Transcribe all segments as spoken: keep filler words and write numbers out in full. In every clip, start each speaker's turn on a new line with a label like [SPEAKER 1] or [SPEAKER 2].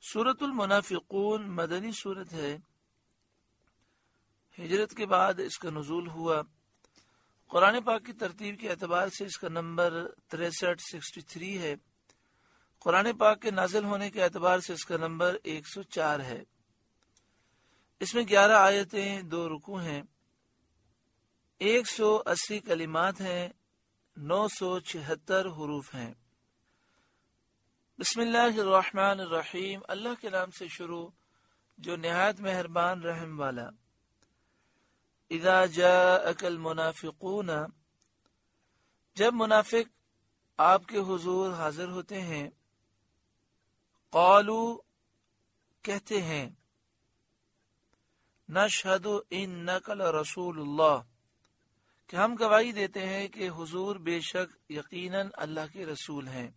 [SPEAKER 1] سورۃ المنافقون مدنی سورت ہے، ہجرت کے بعد اس کا نزول ہوا۔ قرآن پاک کی ترتیب کے اعتبار سے اس کا نمبر تریسٹھ سکسٹی تھری ہے۔ قرآن پاک کے نازل ہونے کے اعتبار سے اس کا نمبر ایک سو چار ہے۔ اس میں گیارہ آیتیں، دو رکوع ہیں، ایک سو اسی کلمات ہیں، نو سو چھہتر حروف ہیں۔ بسم اللہ الرحمن الرحیم، اللہ کے نام سے شروع جو نہایت مہربان رحم والا۔ اذا جاءک المنافقون، جب منافق آپ کے حضور حاضر ہوتے ہیں، قالوا کہتے ہیں، نشہد انک لرسول اللہ، کہ ہم گواہی دیتے ہیں کہ حضور بے شک یقیناً اللہ کے رسول ہیں۔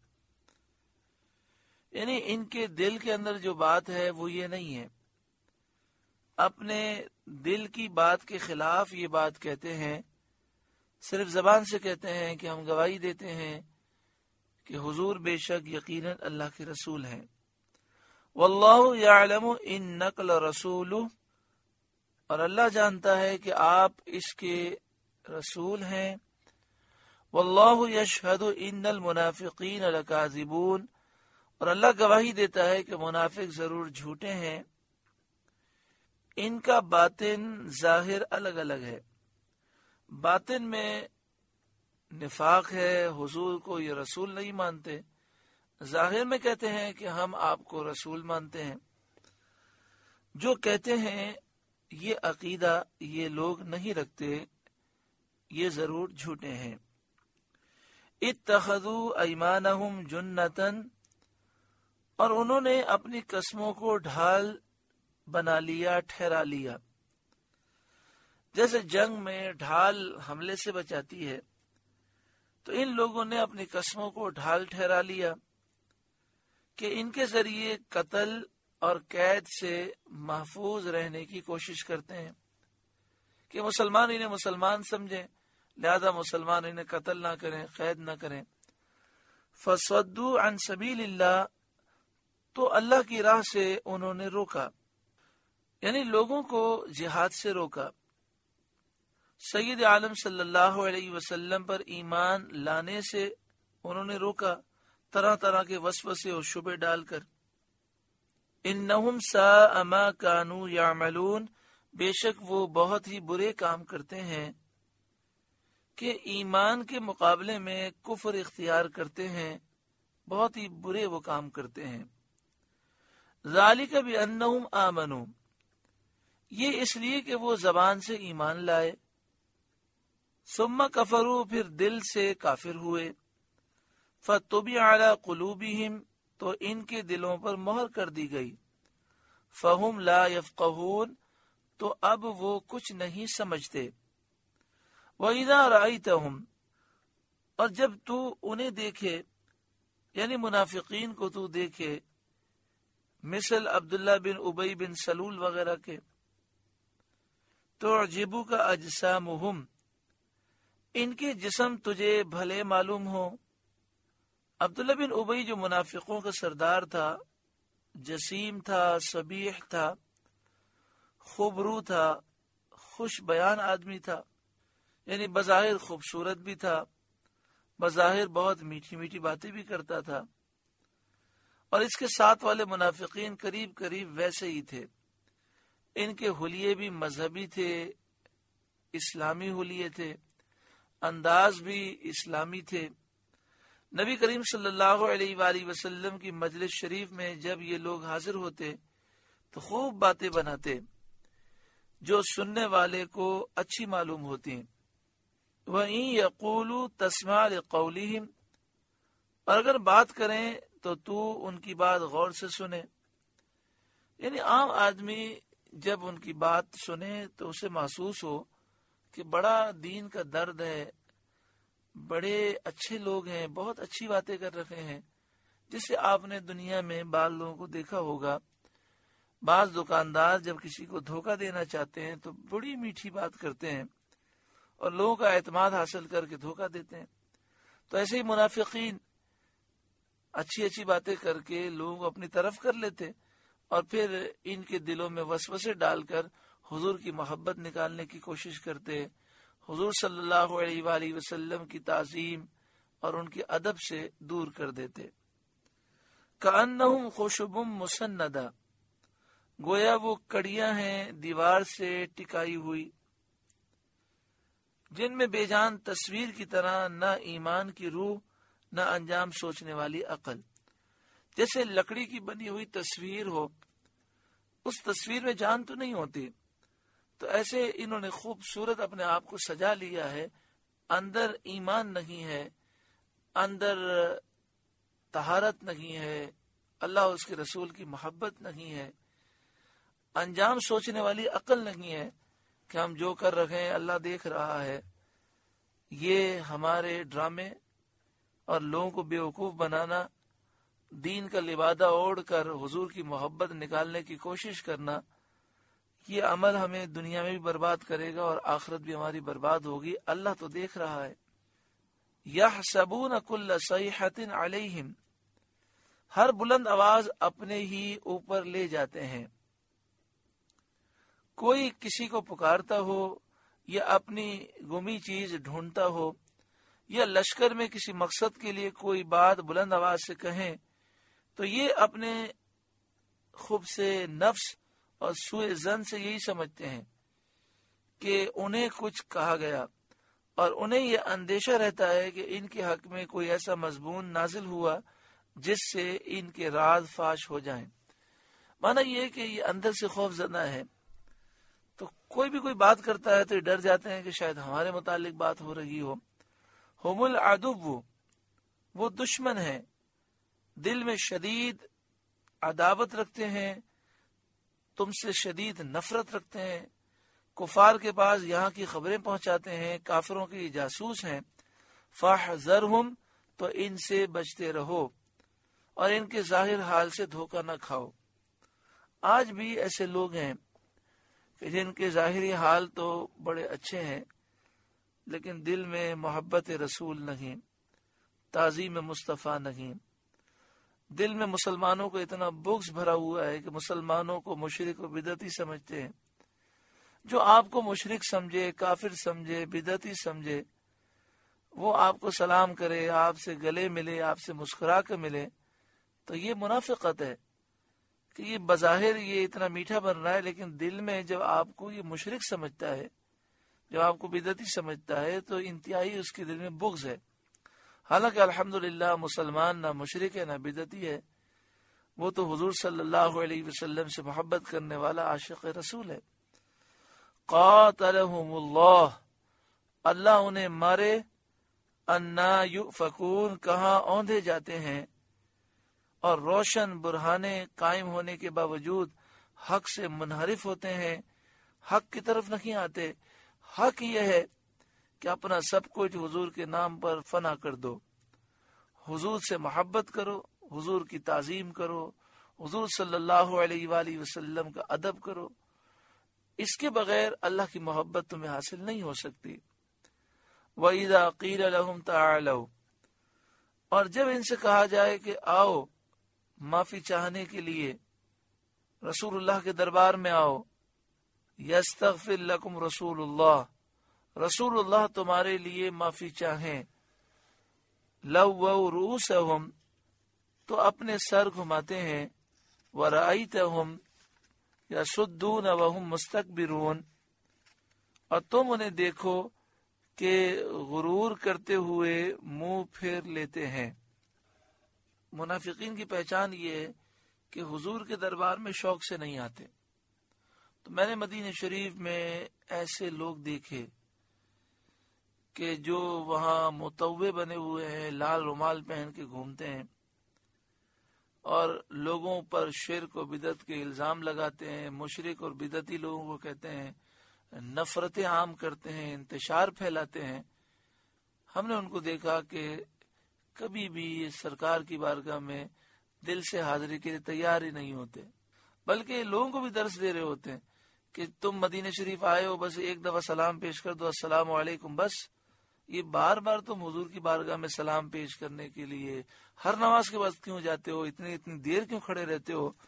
[SPEAKER 1] یعنی ان کے دل کے اندر جو بات ہے وہ یہ نہیں ہے، اپنے دل کی بات کے خلاف یہ بات کہتے ہیں، صرف زبان سے کہتے ہیں کہ ہم گواہی دیتے ہیں کہ حضور بے شک یقیناً اللہ کے رسول ہیں۔ واللہ یعلم انک لرسولہ، اور اللہ جانتا ہے کہ آپ اس کے رسول ہیں۔ واللہ یشہد ان المنافقین لکاذبون، اور اللہ گواہی دیتا ہے کہ منافق ضرور جھوٹے ہیں۔ ان کا باطن ظاہر الگ الگ ہے، باطن میں نفاق ہے، حضور کو یہ رسول نہیں مانتے، ظاہر میں کہتے ہیں کہ ہم آپ کو رسول مانتے ہیں۔ جو کہتے ہیں یہ عقیدہ یہ لوگ نہیں رکھتے، یہ ضرور جھوٹے ہیں۔ اتخذوا ایمانہم جنتاً، اور انہوں نے اپنی قسموں کو ڈھال بنا لیا، ٹھہرا لیا۔ جیسے جنگ میں ڈھال حملے سے بچاتی ہے، تو ان لوگوں نے اپنی قسموں کو ڈھال ٹھہرا لیا کہ ان کے ذریعے قتل اور قید سے محفوظ رہنے کی کوشش کرتے ہیں کہ مسلمان انہیں مسلمان سمجھیں، لہذا مسلمان انہیں قتل نہ کریں، قید نہ کریں۔ فصدوا عن سبیل اللہ، تو اللہ کی راہ سے انہوں نے روکا، یعنی لوگوں کو جہاد سے روکا۔ سید عالم صلی اللہ علیہ وسلم پر ایمان لانے سے انہوں نے روکا، طرح طرح کے وسوسے اور شبہ ڈال کر۔ انہم ساء ما کانوا یعملون، بے شک وہ بہت ہی برے کام کرتے ہیں کہ ایمان کے مقابلے میں کفر اختیار کرتے ہیں، بہت ہی برے وہ کام کرتے ہیں۔ ذالک بانہم آمنوا، یہ اس لیے کہ وہ زبان سے ایمان لائے، ثم کفروا، پھر دل سے کافر ہوئے، فطبع علی قلوبہم، تو ان کے دلوں پر مہر کر دی گئی، فہم لا یفقہون، تو اب وہ کچھ نہیں سمجھتے۔ وَإِذَا رَأَيْتَهُمْ، اور جب تو انہیں دیکھے، یعنی منافقین کو تو دیکھے، مثل عبداللہ بن ابی بن سلول وغیرہ کے، تُعْجِبُكَ أَجْسَامُهُمْ، ان کے جسم تجھے بھلے معلوم ہو۔ عبداللہ بن ابی جو منافقوں کا سردار تھا، جسیم تھا، صبیح تھا، خوبرو تھا، خوش بیان آدمی تھا، یعنی بظاہر خوبصورت بھی تھا، بظاہر بہت میٹھی میٹھی باتیں بھی کرتا تھا، اور اس کے ساتھ والے منافقین قریب قریب ویسے ہی تھے۔ ان کے حلیے بھی مذہبی تھے، اسلامی حلیے تھے، انداز بھی اسلامی تھے۔ نبی کریم صلی اللہ علیہ وآلہ وسلم کی مجلس شریف میں جب یہ لوگ حاضر ہوتے تو خوب باتیں بناتے جو سننے والے کو اچھی معلوم ہوتی ہیں۔ وَإِن يَقُولُوا تَسْمَعْ لِقَوْلِهِمْ، اور اگر بات کریں تو تو ان کی بات غور سے سنے، یعنی عام آدمی جب ان کی بات سنے تو اسے محسوس ہو کہ بڑا دین کا درد ہے، بڑے اچھے لوگ ہیں، بہت اچھی باتیں کر رہے ہیں، جسے آپ نے دنیا میں بعض لوگوں کو دیکھا ہوگا۔ بعض دکاندار جب کسی کو دھوکہ دینا چاہتے ہیں تو بڑی میٹھی بات کرتے ہیں اور لوگوں کا اعتماد حاصل کر کے دھوکہ دیتے ہیں۔ تو ایسے ہی منافقین اچھی اچھی باتیں کر کے لوگوں کو اپنی طرف کر لیتے اور پھر ان کے دلوں میں وسوسے ڈال کر حضور کی محبت نکالنے کی کوشش کرتے، حضور صلی اللہ علیہ وآلہ وسلم کی تعظیم اور ان کے ادب سے دور کر دیتے۔ کأنہم خشب مسندہ، گویا وہ کڑیاں ہیں دیوار سے ٹکائی ہوئی، جن میں بے جان تصویر کی طرح نہ ایمان کی روح نہ انجام سوچنے والی عقل۔ جیسے لکڑی کی بنی ہوئی تصویر ہو، اس تصویر میں جان تو نہیں ہوتی، تو ایسے انہوں نے خوبصورت اپنے آپ کو سجا لیا ہے، اندر ایمان نہیں ہے، اندر طہارت نہیں ہے، اللہ اس کے رسول کی محبت نہیں ہے، انجام سوچنے والی عقل نہیں ہے کہ ہم جو کر رہے ہیں اللہ دیکھ رہا ہے۔ یہ ہمارے ڈرامے اور لوگوں کو بیوقوف بنانا، دین کا لبادہ اوڑھ کر حضور کی محبت نکالنے کی کوشش کرنا، یہ عمل ہمیں دنیا میں بھی برباد کرے گا اور آخرت بھی ہماری برباد ہوگی۔ اللہ تو دیکھ رہا ہے۔ یحسبون کل صیحۃ علیہم، ہر بلند آواز اپنے ہی اوپر لے جاتے ہیں۔ کوئی کسی کو پکارتا ہو یا اپنی گمی چیز ڈھونڈتا ہو یا لشکر میں کسی مقصد کے لیے کوئی بات بلند آواز سے کہیں تو یہ اپنے خوب سے نفس اور سوء ظن سے یہی سمجھتے ہیں کہ انہیں کچھ کہا گیا، اور انہیں یہ اندیشہ رہتا ہے کہ ان کے حق میں کوئی ایسا مضمون نازل ہوا جس سے ان کے راز فاش ہو جائیں۔ مانا یہ کہ یہ اندر سے خوف زدہ ہے، تو کوئی بھی کوئی بات کرتا ہے تو یہ ڈر جاتے ہیں کہ شاید ہمارے متعلق بات ہو رہی ہو۔ ہم العدو، وہ دشمن ہیں، دل میں شدید عداوت رکھتے ہیں، تم سے شدید نفرت رکھتے ہیں، کفار کے پاس یہاں کی خبریں پہنچاتے ہیں، کافروں کے جاسوس ہیں۔ فاحذرہم، تو ان سے بچتے رہو اور ان کے ظاہر حال سے دھوکہ نہ کھاؤ۔ آج بھی ایسے لوگ ہیں کہ جن کے ظاہری حال تو بڑے اچھے ہیں لیکن دل میں محبت رسول نہیں، تعظیم مصطفیٰ نہیں، دل میں مسلمانوں کو اتنا بغض بھرا ہوا ہے کہ مسلمانوں کو مشرک و بدعتی سمجھتے ہیں۔ جو آپ کو مشرک سمجھے، کافر سمجھے، بدعتی سمجھے، وہ آپ کو سلام کرے، آپ سے گلے ملے، آپ سے مسکرا کے ملے، تو یہ منافقت ہے کہ یہ بظاہر یہ اتنا میٹھا بن رہا ہے، لیکن دل میں جب آپ کو یہ مشرک سمجھتا ہے، جب آپ کو بدعتی سمجھتا ہے، تو انتہائی اس کے دل میں بغض ہے۔ حالانکہ الحمدللہ مسلمان نہ مشرک ہے نہ بدعتی ہے، وہ تو حضور صلی اللہ علیہ وسلم سے محبت کرنے والا عاشق رسول ہے۔ قاتلہم اللہ، اللہ انہیں مارے، انا یؤفکون، کہاں اوندھے جاتے ہیں، اور روشن برہانے قائم ہونے کے باوجود حق سے منحرف ہوتے ہیں، حق کی طرف نہیں آتے۔ حق یہ ہے کہ اپنا سب کچھ حضور کے نام پر فنا کر دو، حضور سے محبت کرو، حضور کی تعظیم کرو، حضور صلی اللہ علیہ وآلہ وسلم کا ادب کرو۔ اس کے بغیر اللہ کی محبت تمہیں حاصل نہیں ہو سکتی۔ وَإِذَا قِيلَ لَهُمْ تَعَالَوْا، اور جب ان سے کہا جائے کہ آؤ معافی چاہنے کے لیے رسول اللہ کے دربار میں آؤ، یستغفر لکم رسول اللہ، رسول اللہ تمہارے لیے معافی چاہیں، لووا رؤوسہم، تو اپنے سر گھماتے ہیں، ورأیتہم یصدون وہم مستکبرون، اور تم انہیں دیکھو کہ غرور کرتے ہوئے منہ پھیر لیتے ہیں۔ منافقین کی پہچان یہ ہے کہ حضور کے دربار میں شوق سے نہیں آتے۔ تو میں نے مدینہ شریف میں ایسے لوگ دیکھے کہ جو وہاں متوع بنے ہوئے ہیں، لال رومال پہن کے گھومتے ہیں اور لوگوں پر شرک و بدعت کے الزام لگاتے ہیں، مشرک اور بدعتی لوگوں کو کہتے ہیں، نفرتیں عام کرتے ہیں، انتشار پھیلاتے ہیں۔ ہم نے ان کو دیکھا کہ کبھی بھی سرکار کی بارگاہ میں دل سے حاضری کے لیے تیار ہی نہیں ہوتے، بلکہ لوگوں کو بھی درس دے رہے ہوتے ہیں کہ تم مدینہ شریف آئے ہو، بس ایک دفعہ سلام پیش کر دو، السلام علیکم، بس۔ یہ بار بار تم حضور کی بارگاہ میں سلام پیش کرنے کے لیے ہر نماز کے وقت کیوں جاتے ہو، اتنی اتنی دیر کیوں کھڑے رہتے ہو؟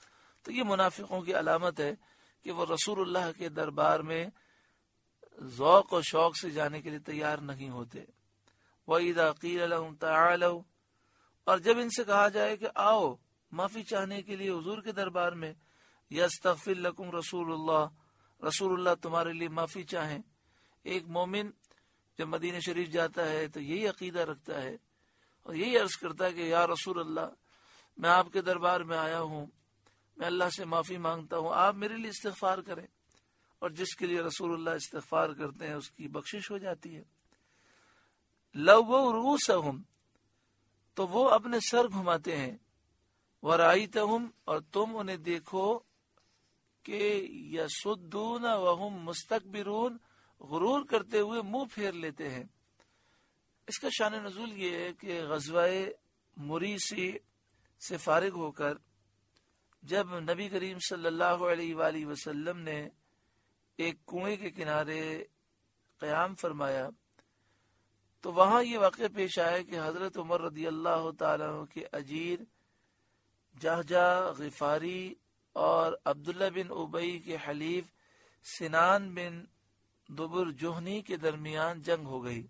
[SPEAKER 1] تو یہ منافقوں کی علامت ہے کہ وہ رسول اللہ کے دربار میں ذوق و شوق سے جانے کے لیے تیار نہیں ہوتے. وَإِذَا قِيلَ لَهُمْ تَعَالَوْا، اور جب ان سے کہا جائے کہ آؤ معافی چاہنے کے لیے حضور کے دربار میں، یستغفر لکم رسول اللہ، رسول اللہ تمہارے لیے معافی چاہیں. ایک مومن جب مدینہ شریف جاتا ہے تو یہی عقیدہ رکھتا ہے اور یہی عرض کرتا ہے کہ یا رسول اللہ، میں آپ کے دربار میں آیا ہوں، میں اللہ سے معافی مانگتا ہوں، آپ میرے لیے استغفار کریں. اور جس کے لیے رسول اللہ استغفار کرتے ہیں اس کی بخشش ہو جاتی ہے. لَوَّوْا رُؤُوسَهُمْ، تو وہ اپنے سر گھماتے ہیں. وَرَأَيْتَهُمْ، اور تم انہیں دیکھو کہ يَصُدُّونَ وَهُمْ مُسْتَكْبِرُونَ، غرور کرتے ہوئے منہ پھیر لیتے ہیں. اس کا شان نزول یہ ہے کہ غزوہ مریسی سے فارغ ہو کر جب نبی کریم صلی اللہ علیہ وآلہ وسلم نے ایک کنویں کے کنارے قیام فرمایا تو وہاں یہ واقعہ پیش آیا کہ حضرت عمر رضی اللہ تعالیٰ عنہ کے اجیر جہجہ غفاری اور عبداللہ بن ابی کے حلیف سنان بن دبر جوہنی کے درمیان جنگ ہو گئی.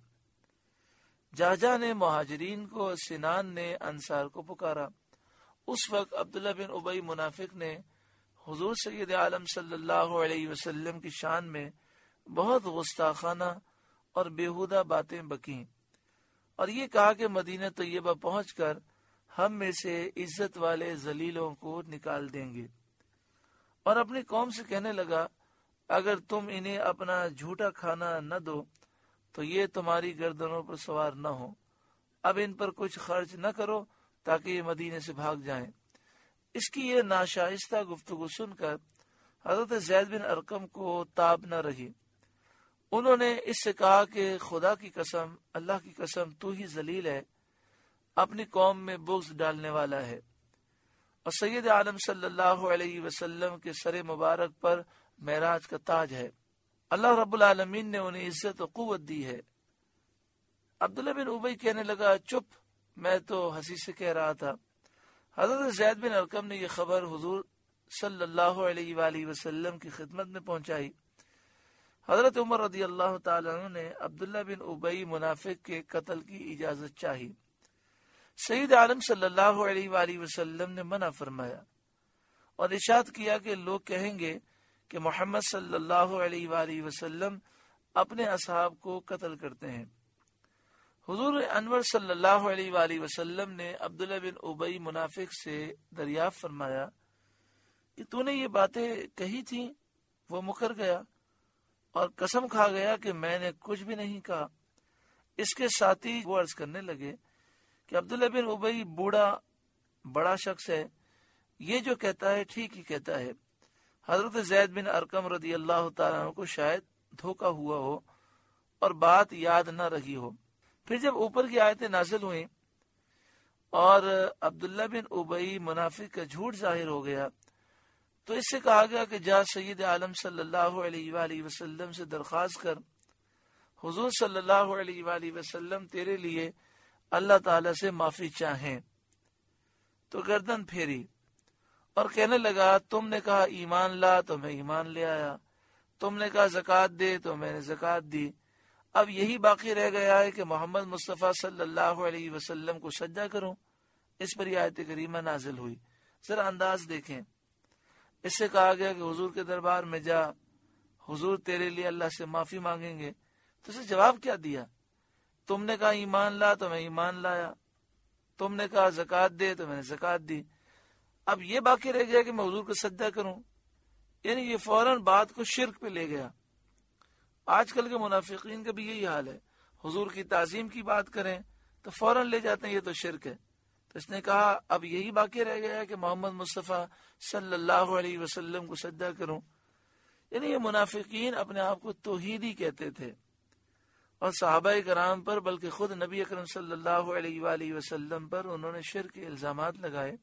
[SPEAKER 1] جہجہ نے مہاجرین کو، سنان نے انصار کو پکارا. اس وقت عبداللہ بن ابی منافق نے حضور سید عالم صلی اللہ علیہ وسلم کی شان میں بہت گستاخانہ اور بیہودہ باتیں بکیں اور یہ کہا کہ مدینہ طیبہ پہنچ کر ہم میں سے عزت والے ذلیلوں کو نکال دیں گے. اور اپنی قوم سے کہنے لگا اگر تم انہیں اپنا جھوٹا کھانا نہ دو تو یہ تمہاری گردنوں پر سوار نہ ہو. اب ان پر کچھ خرچ نہ کرو تاکہ یہ مدینے سے بھاگ جائیں. اس کی یہ ناشائستہ گفتگو سن کر حضرت زید بن ارقم کو تاب نہ رہی. انہوں نے اس سے کہا کہ خدا کی قسم، اللہ کی قسم، تو ہی ذلیل ہے، اپنی قوم میں بغض ڈالنے والا ہے، اور سید عالم صلی اللہ علیہ وسلم کے سر مبارک پر معراج کا تاج ہے. اللہ رب العالمین نے انہیں عزت و قوت دی ہے. عبداللہ بن ابی کہنے لگا چپ، میں تو ہنسی سے کہہ رہا تھا. حضرت زید بن ارقم نے یہ خبر حضور صلی اللہ علیہ وآلہ وسلم کی خدمت میں پہنچائی. حضرت عمر رضی اللہ تعالیٰ عنہ نے عبداللہ بن ابی منافق کے قتل کی اجازت چاہی. سید عالم صلی اللہ علیہ وآلہ وسلم نے منع فرمایا اور ارشاد کیا کہ لوگ کہیں گے کہ محمد صلی اللہ علیہ وآلہ وسلم اپنے اصحاب کو قتل کرتے ہیں. حضور انور صلی اللہ علیہ وآلہ وسلم نے عبداللہ بن ابی منافق سے دریافت فرمایا کہ تو نے یہ باتیں کہی تھیں. وہ مکر گیا اور قسم کھا گیا کہ میں نے کچھ بھی نہیں کہا. اس کے ساتھی وہ عرض کرنے لگے کہ عبداللہ بن ابی بوڑھا بڑا شخص ہے، یہ جو کہتا ہے ٹھیک ہی کہتا ہے. حضرت زید بن ارقم رضی اللہ تعالیٰ عنہ کو شاید دھوکہ ہوا ہو اور بات یاد نہ رہی ہو. پھر جب اوپر کی آیتیں نازل ہوئیں اور عبداللہ بن ابی منافق کا جھوٹ ظاہر ہو گیا تو اس سے کہا گیا کہ جا سید عالم صلی اللہ علیہ وآلہ وسلم سے درخواست کر، حضور صلی اللہ علیہ وآلہ وسلم تیرے لیے اللہ تعالیٰ سے معافی چاہیں. تو گردن پھیری اور کہنے لگا تم نے کہا ایمان لا تو میں ایمان لے آیا، تم نے کہا زکوٰۃ دے تو میں نے زکوٰۃ دی. اب یہی باقی رہ گیا ہے کہ محمد مصطفیٰ صلی اللہ علیہ وسلم کو سجدہ کروں. اس پر یہ آیت کریمہ نازل ہوئی. ذرا انداز دیکھیں. اس سے کہا گیا کہ حضور کے دربار میں جا، حضور تیرے لیے اللہ سے معافی مانگیں گے. تو اسے جواب کیا دیا؟ تم نے کہا ایمان لا تو میں ایمان لایا، تم نے کہا زکوٰۃ دے تو میں نے زکوٰۃ دی. اب یہ باقی رہ گیا کہ میں حضور کو سجدہ کروں. یعنی یہ فوراً بات کو شرک پہ لے گیا. آج کل کے منافقین کا بھی یہی حال ہے. حضور کی تعظیم کی بات کریں تو فوراً لے جاتے ہیں یہ تو شرک ہے. تو اس نے کہا اب یہی باقی رہ گیا ہے کہ محمد مصطفیٰ صلی اللہ علیہ وسلم کو سجدہ کروں. یعنی یہ منافقین اپنے آپ کو توحیدی کہتے تھے اور صحابہ کرام پر بلکہ خود نبی اکرم صلی اللہ علیہ وآلہ وسلم پر انہوں نے شرک کے الزامات لگائے.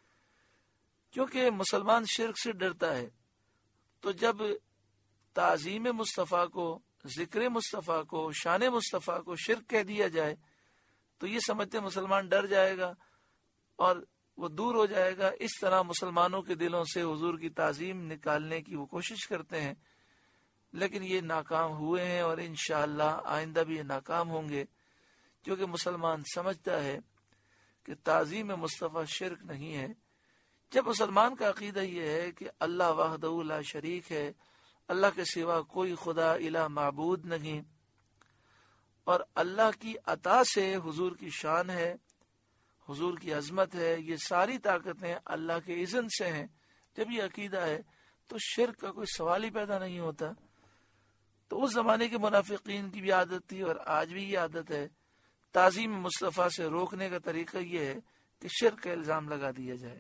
[SPEAKER 1] کیونکہ مسلمان شرک سے ڈرتا ہے تو جب تعظیم مصطفیٰ کو، ذکر مصطفیٰ کو، شان مصطفیٰ کو شرک کہہ دیا جائے تو یہ سمجھتے مسلمان ڈر جائے گا اور وہ دور ہو جائے گا۔ اس طرح مسلمانوں کے دلوں سے حضور کی تعظیم نکالنے کی وہ کوشش کرتے ہیں، لیکن یہ ناکام ہوئے ہیں اور انشاءاللہ آئندہ بھی یہ ناکام ہوں گے، کیونکہ مسلمان سمجھتا ہے کہ تعظیم مصطفیٰ شرک نہیں ہے۔ جب مسلمان کا عقیدہ یہ ہے کہ اللہ وحدہ لا شریک ہے، اللہ کے سوا کوئی خدا الہ معبود نہیں، اور اللہ کی عطا سے حضور کی شان ہے، حضور کی عظمت ہے، یہ ساری طاقتیں اللہ کے اذن سے ہیں، جب یہ عقیدہ ہے تو شرک کا کوئی سوال ہی پیدا نہیں ہوتا۔ تو اس زمانے کے منافقین کی بھی عادت تھی اور آج بھی یہ عادت ہے، تعظیم مصطفیٰ سے روکنے کا طریقہ یہ ہے کہ شرک کا الزام لگا دیا جائے۔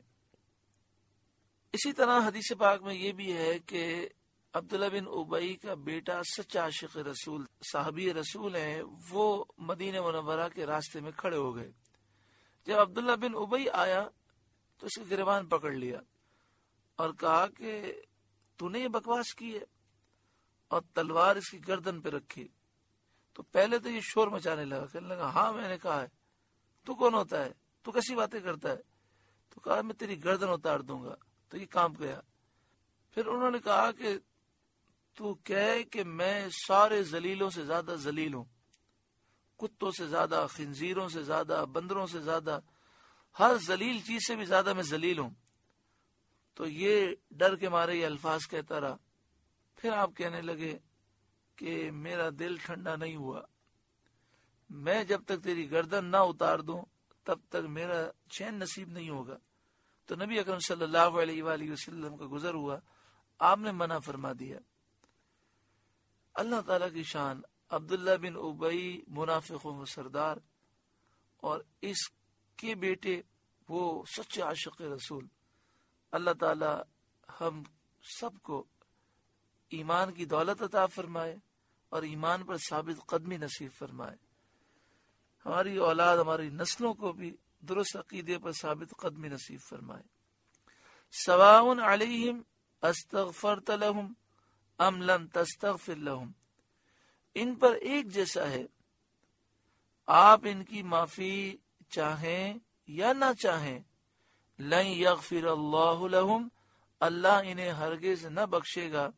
[SPEAKER 1] اسی طرح حدیث پاک میں یہ بھی ہے کہ عبداللہ بن ابی کا بیٹا سچا عاشق رسول صحابی رسول ہیں، وہ مدینہ منورہ کے راستے میں کھڑے ہو گئے۔ جب عبداللہ بن ابی آیا تو اس کے گریبان پکڑ لیا اور کہا کہ تو نے یہ بکواس کی ہے، اور تلوار اس کی گردن پہ رکھی۔ تو پہلے تو یہ شور مچانے لگا، کہنے لگا ہاں میں نے کہا ہے، تو کون ہوتا ہے، تو کیسی باتیں کرتا ہے؟ تو کہا میں تیری گردن اتار دوں گا۔ تو یہ کانپ گیا۔ پھر انہوں نے کہا کہ تو کہے کہ میں سارے ذلیلوں سے زیادہ ذلیل ہوں، کتوں سے زیادہ، خنزیروں سے زیادہ، بندروں سے زیادہ، ہر ذلیل چیز سے بھی زیادہ میں ذلیل ہوں۔ تو یہ ڈر کے مارے یہ الفاظ کہتا رہا۔ پھر آپ کہنے لگے کہ میرا دل ٹھنڈا نہیں ہوا، میں جب تک تیری گردن نہ اتار دوں تب تک میرا چین نصیب نہیں ہوگا۔ تو نبی اکرم صلی اللہ علیہ وآلہ وسلم کا گزر ہوا، آپ نے منع فرما دیا۔ اللہ تعالیٰ کی شان، عبداللہ بن ابی منافقوں کا سردار اور اس کے بیٹے وہ سچے عاشق رسول۔ اللہ تعالیٰ ہم سب کو ایمان کی دولت عطا فرمائے اور ایمان پر ثابت قدمی نصیب فرمائے، ہماری اولاد، ہماری نسلوں کو بھی درست عقیدے پر ثابت قدمی نصیب فرمائے۔ سواء علیہم استغفرت لہم ام لم تستغفر لہم، ان پر ایک جیسا ہے، آپ ان کی معافی چاہیں یا نہ چاہیں، لن یغفر اللہ لہم، اللہ انہیں ہرگز نہ بخشے گا،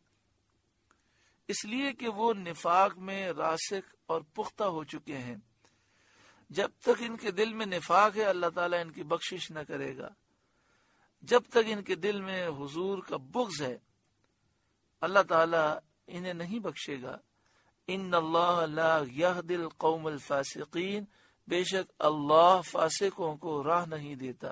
[SPEAKER 1] اس لیے کہ وہ نفاق میں راسخ اور پختہ ہو چکے ہیں۔ جب تک ان کے دل میں نفاق ہے اللہ تعالیٰ ان کی بخشش نہ کرے گا، جب تک ان کے دل میں حضور کا بغض ہے اللہ تعالیٰ انہیں نہیں بخشے گا۔ ان اللہ لا یہدی القوم الفاسقین، بے شک اللہ فاسقوں کو راہ نہیں دیتا۔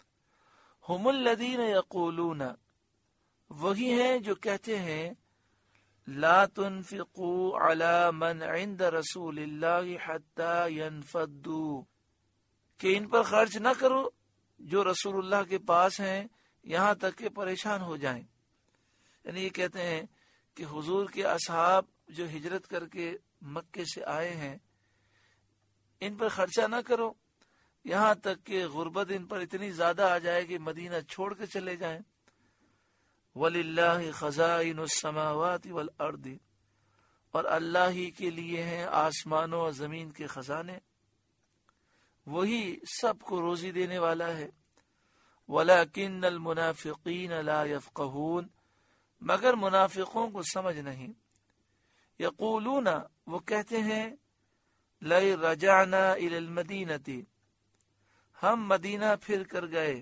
[SPEAKER 1] ہم الذین یقولون، وہی ہیں جو کہتے ہیں، لا تنفقوا علی من عند رسول اللہ حتی ینفدوا، کہ ان پر خرچ نہ کرو جو رسول اللہ کے پاس ہیں یہاں تک کہ پریشان ہو جائیں۔ یعنی یہ کہتے ہیں کہ حضور کے اصحاب جو ہجرت کر کے مکے سے آئے ہیں ان پر خرچہ نہ کرو یہاں تک کہ غربت ان پر اتنی زیادہ آ جائے کہ مدینہ چھوڑ کے چلے جائیں۔ وَلِلَّهِ خَزَائِنُ السَّمَاوَاتِ وَالْأَرْضِ، اور اللہ ہی کے لیے ہیں آسمانوں اور زمین کے خزانے، وہی سب کو روزی دینے والا ہے۔ وَلَكِنَّ الْمُنَافِقِينَ لَا يَفْقَهُونَ، مگر منافقوں کو سمجھ نہیں۔ یقولون، وہ کہتے ہیں، لَئِن رَجَعْنَا إِلَى الْمَدِينَةِ، ہم مدینہ پھر کر گئے،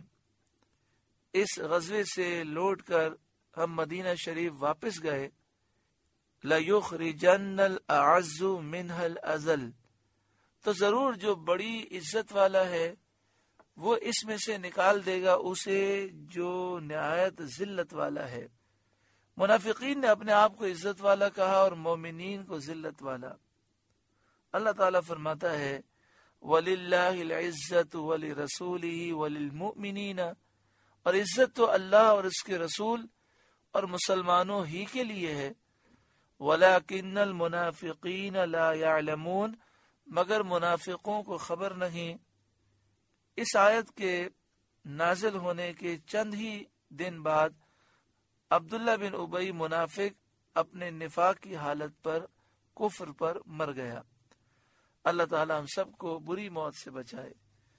[SPEAKER 1] اس غزوے سے لوٹ کر ہم مدینہ شریف واپس گئے، لَيُخْرِجَنَّ الْأَعَزُّ مِنْهَا الْأَذَلَّ، تو ضرور جو بڑی عزت والا ہے وہ اس میں سے نکال دے گا اسے جو نہایت ذلت والا ہے۔ منافقین نے اپنے آپ کو عزت والا کہا اور مومنین کو ذلت والا۔ اللہ تعالیٰ فرماتا ہے، وَلِلَّهِ الْعِزَّةُ وَلِرَسُولِهِ وَلِلْمُؤْمِنِينَ، اور عزت تو اللہ اور اس کے رسول اور مسلمانوں ہی کے لیے ہے۔ وَلَكِنَّ الْمُنَافِقِينَ لَا يَعْلَمُونَ، مگر منافقوں کو خبر نہیں۔ اس آیت کے نازل ہونے کے چند ہی دن بعد عبداللہ بن ابی منافق اپنے نفاق کی حالت پر کفر پر مر گیا۔ اللہ تعالی ہم سب کو بری موت سے بچائے۔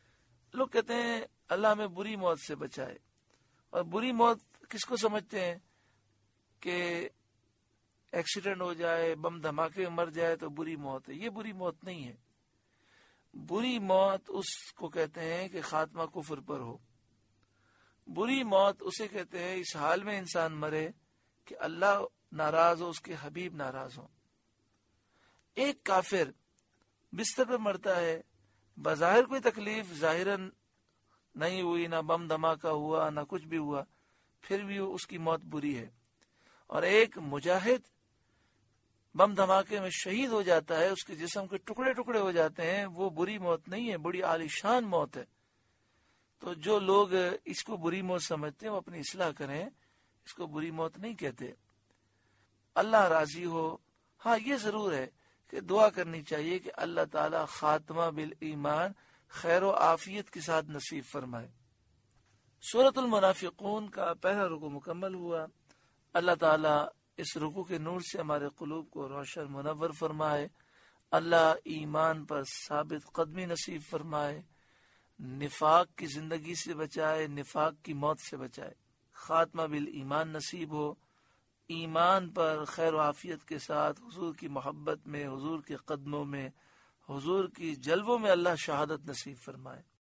[SPEAKER 1] لوگ کہتے ہیں اللہ ہمیں بری موت سے بچائے، اور بری موت کس کو سمجھتے ہیں کہ ایکسیڈنٹ ہو جائے، بم دھماکے میں مر جائے تو بری موت ہے. یہ بری موت نہیں ہے. بری موت اس کو کہتے ہیں کہ خاتمہ کفر پر ہو. بری موت اسے کہتے ہیں اس حال میں انسان مرے کہ اللہ ناراض ہو، اس کے حبیب ناراض ہو. ایک کافر بستر پر مرتا ہے، بظاہر کوئی تکلیف ظاہراً نہیں ہوئی، نہ بم دھماکہ ہوا نہ کچھ بھی ہوا، پھر بھی اس کی موت بری ہے. اور ایک مجاہد بم دھماکے میں شہید ہو جاتا ہے، اس کے جسم کے ٹکڑے ٹکڑے ہو جاتے ہیں، وہ بری موت نہیں ہے، بڑی عالیشان موت ہے. تو جو لوگ اس کو بری موت سمجھتے ہیں وہ اپنی اصلاح کریں، اس کو بری موت نہیں کہتے. اللہ راضی ہو. ہاں یہ ضرور ہے کہ دعا کرنی چاہیے کہ اللہ تعالی خاتمہ بالایمان خیر و عافیت کے ساتھ نصیب فرمائے. سورۃ المنافقون کا پہلا رکوع مکمل ہوا. اللہ تعالی اس رکوع کے نور سے ہمارے قلوب کو روشن منور فرمائے. اللہ ایمان پر ثابت قدمی نصیب فرمائے. نفاق کی زندگی سے بچائے، نفاق کی موت سے بچائے. خاتمہ بالایمان نصیب ہو. ایمان پر خیر و عافیت کے ساتھ حضور کی محبت میں، حضور کے قدموں میں، حضور کی جلووں میں اللہ شہادت نصیب فرمائے.